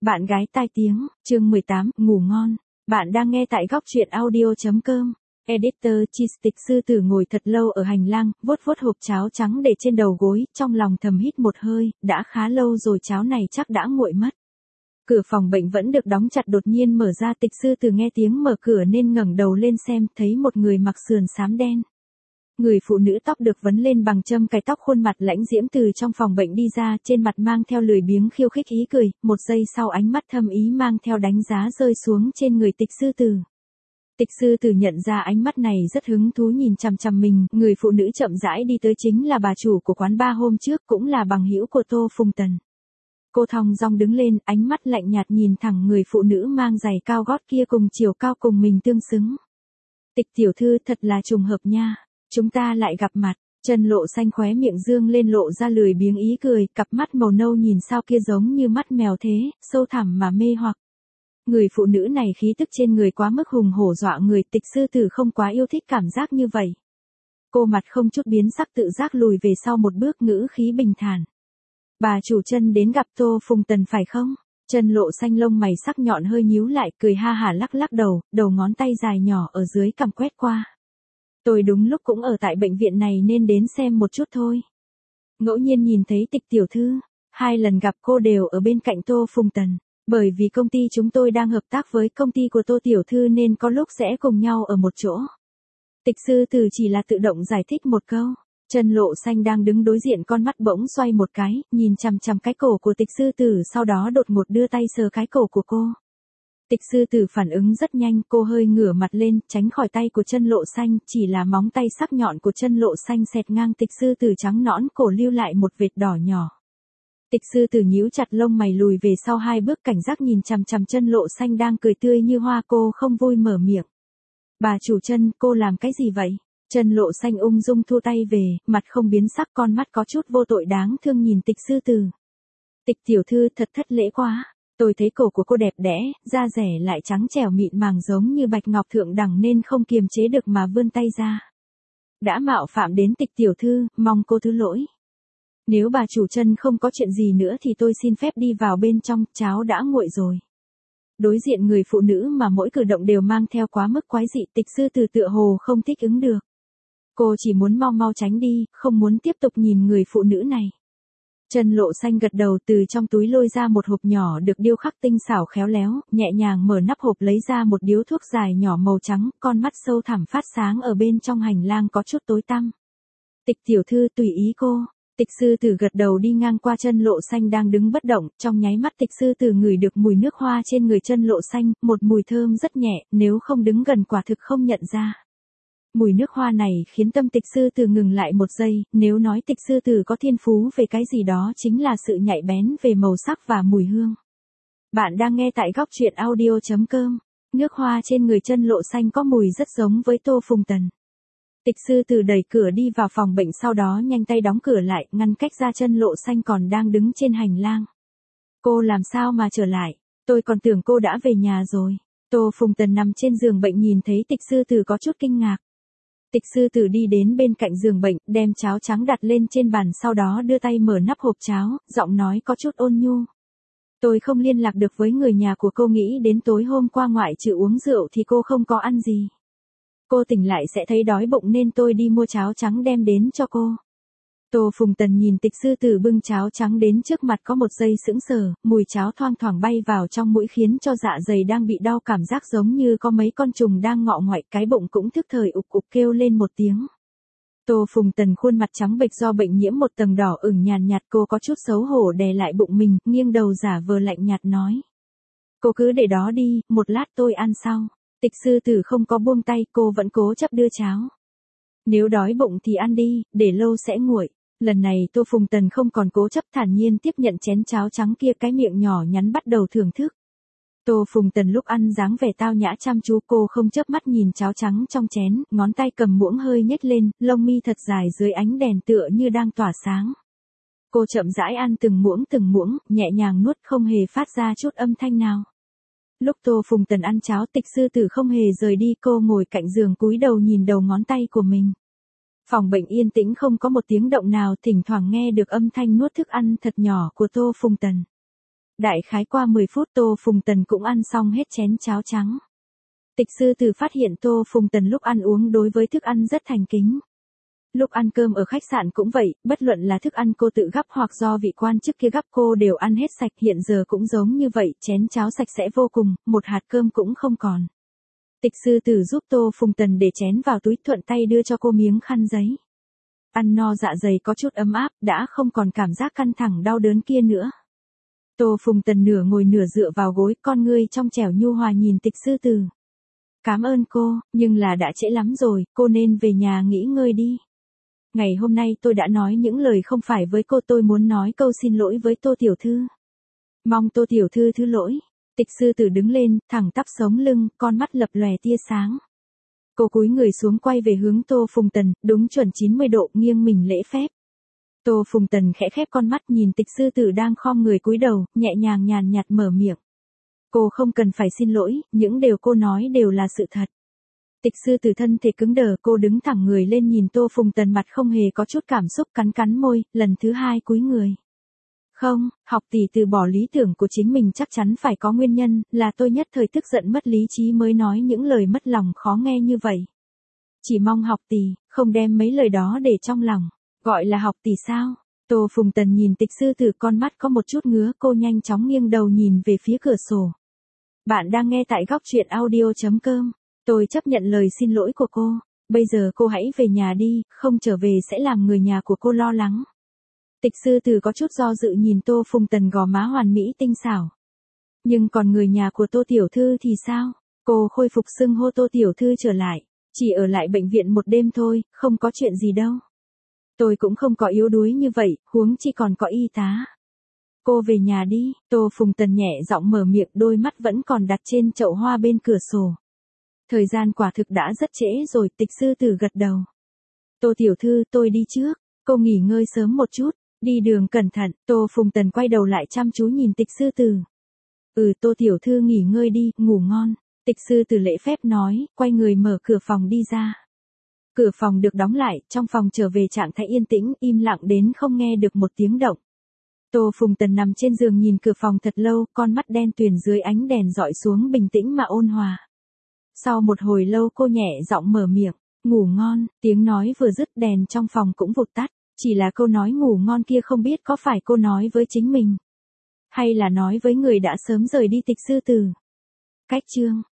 Bạn gái tai tiếng, chương 18, ngủ ngon. Bạn đang nghe tại góc truyện audio.com. Editor Cheese Tịch sư tử ngồi thật lâu ở hành lang, vuốt vuốt hộp cháo trắng để trên đầu gối, trong lòng thầm hít một hơi, đã khá lâu rồi cháo này chắc đã nguội mất. Cửa phòng bệnh vẫn được đóng chặt, đột nhiên mở ra. Tịch sư tử nghe tiếng mở cửa nên ngẩng đầu lên xem, thấy một người mặc sườn xám đen. Người phụ nữ tóc được vấn lên bằng châm cài tóc, khuôn mặt lãnh diễm từ trong phòng bệnh đi ra, trên mặt mang theo lười biếng khiêu khích ý cười, một giây sau ánh mắt thâm ý mang theo đánh giá rơi xuống trên người tịch sư tử. Tịch sư tử nhận ra ánh mắt này rất hứng thú nhìn chằm chằm mình, người phụ nữ chậm rãi đi tới chính là bà chủ của quán bar hôm trước, cũng là bằng hữu của Tô Phùng Tần. Cô thong dong đứng lên, ánh mắt lạnh nhạt nhìn thẳng người phụ nữ mang giày cao gót kia cùng chiều cao cùng mình tương xứng. Tịch tiểu thư, thật là trùng hợp nha. Chúng ta lại gặp mặt. Trần Lộ Xanh khóe miệng dương lên lộ ra lười biếng ý cười, cặp mắt màu nâu nhìn sao kia giống như mắt mèo thế, sâu thẳm mà mê hoặc. Người phụ nữ này khí tức trên người quá mức hùng hổ dọa người, tịch sư tử không quá yêu thích cảm giác như vậy. Cô mặt không chút biến sắc tự giác lùi về sau một bước, ngữ khí bình thản. Bà chủ Trần đến gặp Tô Phùng Tần phải không? Trần Lộ Xanh lông mày sắc nhọn hơi nhíu lại, cười ha hả lắc lắc đầu, đầu ngón tay dài nhỏ ở dưới cằm quét qua. Tôi đúng lúc cũng ở tại bệnh viện này nên đến xem một chút thôi. Ngẫu nhiên nhìn thấy Tịch tiểu thư, 2 lần gặp cô đều ở bên cạnh Tô Phùng Tần. Bởi vì công ty chúng tôi đang hợp tác với công ty của Tô tiểu thư nên có lúc sẽ cùng nhau ở một chỗ. Tịch sư tử chỉ là tự động giải thích một câu. Trần Lộ Xanh đang đứng đối diện, con mắt bỗng xoay một cái, nhìn chằm chằm cái cổ của tịch sư tử, sau đó đột ngột đưa tay sờ cái cổ của cô. Tịch sư tử phản ứng rất nhanh, cô hơi ngửa mặt lên, tránh khỏi tay của Trần Lộ Xanh, chỉ là móng tay sắc nhọn của Trần Lộ Xanh xẹt ngang tịch sư tử trắng nõn cổ, lưu lại một vệt đỏ nhỏ. Tịch sư tử nhíu chặt lông mày lùi về sau 2 bước, cảnh giác nhìn chằm chằm Trần Lộ Xanh đang cười tươi như hoa. Cô không vui mở miệng. Bà chủ Trần, cô làm cái gì vậy? Trần Lộ Xanh ung dung thu tay về, mặt không biến sắc, con mắt có chút vô tội đáng thương nhìn tịch sư tử. Tịch tiểu thư, thật thất lễ quá. Tôi thấy cổ của cô đẹp đẽ, da rẻ lại trắng trẻo mịn màng giống như bạch ngọc thượng đẳng nên không kiềm chế được mà vươn tay ra. Đã mạo phạm đến tịch tiểu thư, mong cô thứ lỗi. Nếu bà chủ Trần không có chuyện gì nữa thì tôi xin phép đi vào bên trong, cháo đã nguội rồi. Đối diện người phụ nữ mà mỗi cử động đều mang theo quá mức quái dị, tịch sư tử tựa hồ không thích ứng được. Cô chỉ muốn mau mau tránh đi, không muốn tiếp tục nhìn người phụ nữ này. Trần Lộ Xanh gật đầu, từ trong túi lôi ra một hộp nhỏ được điêu khắc tinh xảo khéo léo, nhẹ nhàng mở nắp hộp lấy ra một điếu thuốc dài nhỏ màu trắng, con mắt sâu thẳm phát sáng ở bên trong hành lang có chút tối tăm. Tịch tiểu thư, tùy ý cô. Tịch sư tử gật đầu đi ngang qua Trần Lộ Xanh đang đứng bất động, trong nháy mắt tịch sư tử ngửi được mùi nước hoa trên người Trần Lộ Xanh, một mùi thơm rất nhẹ, nếu không đứng gần quả thực không nhận ra. Mùi nước hoa này khiến tâm tịch sư tử ngừng lại một giây, nếu nói tịch sư tử có thiên phú về cái gì đó chính là sự nhạy bén về màu sắc và mùi hương. Bạn đang nghe tại góc truyện audio.com. Nước hoa trên người Trần Lộ Xanh có mùi rất giống với Tô Phùng Tần. Tịch sư tử đẩy cửa đi vào phòng bệnh, sau đó nhanh tay đóng cửa lại, ngăn cách ra Trần Lộ Xanh còn đang đứng trên hành lang. Cô làm sao mà trở lại? Tôi còn tưởng cô đã về nhà rồi. Tô Phùng Tần nằm trên giường bệnh nhìn thấy tịch sư tử có chút kinh ngạc. Tịch sư tử đi đến bên cạnh giường bệnh, đem cháo trắng đặt lên trên bàn, sau đó đưa tay mở nắp hộp cháo, giọng nói có chút ôn nhu. Tôi không liên lạc được với người nhà của cô, nghĩ đến tối hôm qua ngoại trừ uống rượu thì cô không có ăn gì. Cô tỉnh lại sẽ thấy đói bụng nên tôi đi mua cháo trắng đem đến cho cô. Tô Phùng Tần nhìn tịch sư tử bưng cháo trắng đến trước mặt, có một giây sững sờ, mùi cháo thoang thoảng bay vào trong mũi khiến cho dạ dày đang bị đau cảm giác giống như có mấy con trùng đang ngọ ngoại, cái bụng cũng thức thời ục ục kêu lên một tiếng. Tô Phùng Tần khuôn mặt trắng bệch do bệnh nhiễm một tầng đỏ ửng nhàn nhạt, cô có chút xấu hổ đè lại bụng mình, nghiêng đầu giả vờ lạnh nhạt nói. Cô cứ để đó đi, một lát tôi ăn sau. Tịch sư tử không có buông tay, cô vẫn cố chấp đưa cháo. Nếu đói bụng thì ăn đi, để lâu sẽ nguội. Lần này Tô Phùng Tần không còn cố chấp, thản nhiên tiếp nhận chén cháo trắng kia, cái miệng nhỏ nhắn bắt đầu thưởng thức. Tô Phùng Tần lúc ăn dáng vẻ tao nhã chăm chú, cô không chớp mắt nhìn cháo trắng trong chén, ngón tay cầm muỗng hơi nhếch lên, lông mi thật dài dưới ánh đèn tựa như đang tỏa sáng. Cô chậm rãi ăn từng muỗng, nhẹ nhàng nuốt không hề phát ra chút âm thanh nào. Lúc Tô Phùng Tần ăn cháo, tịch sư tử không hề rời đi, cô ngồi cạnh giường cúi đầu nhìn đầu ngón tay của mình. Phòng bệnh yên tĩnh không có một tiếng động nào, thỉnh thoảng nghe được âm thanh nuốt thức ăn thật nhỏ của Tô Phùng Tần. Đại khái qua 10 phút Tô Phùng Tần cũng ăn xong hết chén cháo trắng. Tịch sư tử phát hiện Tô Phùng Tần lúc ăn uống đối với thức ăn rất thành kính. Lúc ăn cơm ở khách sạn cũng vậy, bất luận là thức ăn cô tự gắp hoặc do vị quan chức kia gắp cô đều ăn hết sạch, hiện giờ cũng giống như vậy, chén cháo sạch sẽ vô cùng, một hạt cơm cũng không còn. Tịch sư tử giúp Tô Phùng Tần để chén vào túi, thuận tay đưa cho cô miếng khăn giấy. Ăn no dạ dày có chút ấm áp, đã không còn cảm giác căng thẳng đau đớn kia nữa. Tô Phùng Tần nửa ngồi nửa dựa vào gối, con ngươi trong trẻo nhu hòa nhìn tịch sư tử. Cảm ơn cô, nhưng là đã trễ lắm rồi, cô nên về nhà nghỉ ngơi đi. Ngày hôm nay tôi đã nói những lời không phải với cô, tôi muốn nói câu xin lỗi với Tô tiểu thư. Mong Tô tiểu thư thứ lỗi. Tịch sư tử đứng lên, thẳng tắp sống lưng, con mắt lập lòe tia sáng. Cô cúi người xuống quay về hướng Tô Phùng Tần, đúng chuẩn 90 độ, nghiêng mình lễ phép. Tô Phùng Tần khẽ khép con mắt nhìn tịch sư tử đang khom người cúi đầu, nhẹ nhàng nhàn nhạt mở miệng. Cô không cần phải xin lỗi, những điều cô nói đều là sự thật. Tịch sư tử thân thể cứng đờ, cô đứng thẳng người lên nhìn Tô Phùng Tần, mặt không hề có chút cảm xúc, cắn môi, lần thứ hai cúi người. Không, học tỷ từ bỏ lý tưởng của chính mình chắc chắn phải có nguyên nhân, là tôi nhất thời tức giận mất lý trí mới nói những lời mất lòng khó nghe như vậy. Chỉ mong học tỷ, không đem mấy lời đó để trong lòng. Gọi là học tỷ sao? Tô Phùng Tần nhìn tịch sư tử, con mắt có một chút ngứa, cô nhanh chóng nghiêng đầu nhìn về phía cửa sổ. Bạn đang nghe tại góc truyện audio.com. Tôi chấp nhận lời xin lỗi của cô. Bây giờ cô hãy về nhà đi, không trở về sẽ làm người nhà của cô lo lắng. Tịch sư tử có chút do dự nhìn Tô Phùng Tần, gò má hoàn mỹ tinh xảo. Nhưng còn người nhà của Tô tiểu thư thì sao? Cô khôi phục xưng hô Tô tiểu thư trở lại. Chỉ ở lại bệnh viện một đêm thôi, không có chuyện gì đâu. Tôi cũng không có yếu đuối như vậy, huống chi còn có y tá. Cô về nhà đi, Tô Phùng Tần nhẹ giọng mở miệng, đôi mắt vẫn còn đặt trên chậu hoa bên cửa sổ. Thời gian quả thực đã rất trễ rồi, tịch sư tử gật đầu. Tô tiểu thư, tôi đi trước, cô nghỉ ngơi sớm một chút, đi đường cẩn thận. Tô Phùng Tần quay đầu lại chăm chú nhìn tịch sư tử. Tô tiểu thư nghỉ ngơi đi, ngủ ngon. Tịch sư tử lễ phép nói, quay người mở cửa phòng đi ra. Cửa phòng được đóng lại, trong phòng trở về trạng thái yên tĩnh, im lặng đến không nghe được một tiếng động. Tô Phùng Tần nằm trên giường nhìn cửa phòng thật lâu, con mắt đen tuyền dưới ánh đèn dọi xuống bình tĩnh mà ôn hòa. Sau một hồi lâu cô nhẹ giọng mở miệng, ngủ ngon, tiếng nói vừa dứt đèn trong phòng cũng vụt tắt, chỉ là câu nói ngủ ngon kia không biết có phải cô nói với chính mình, hay là nói với người đã sớm rời đi tịch sư tử. Cách chương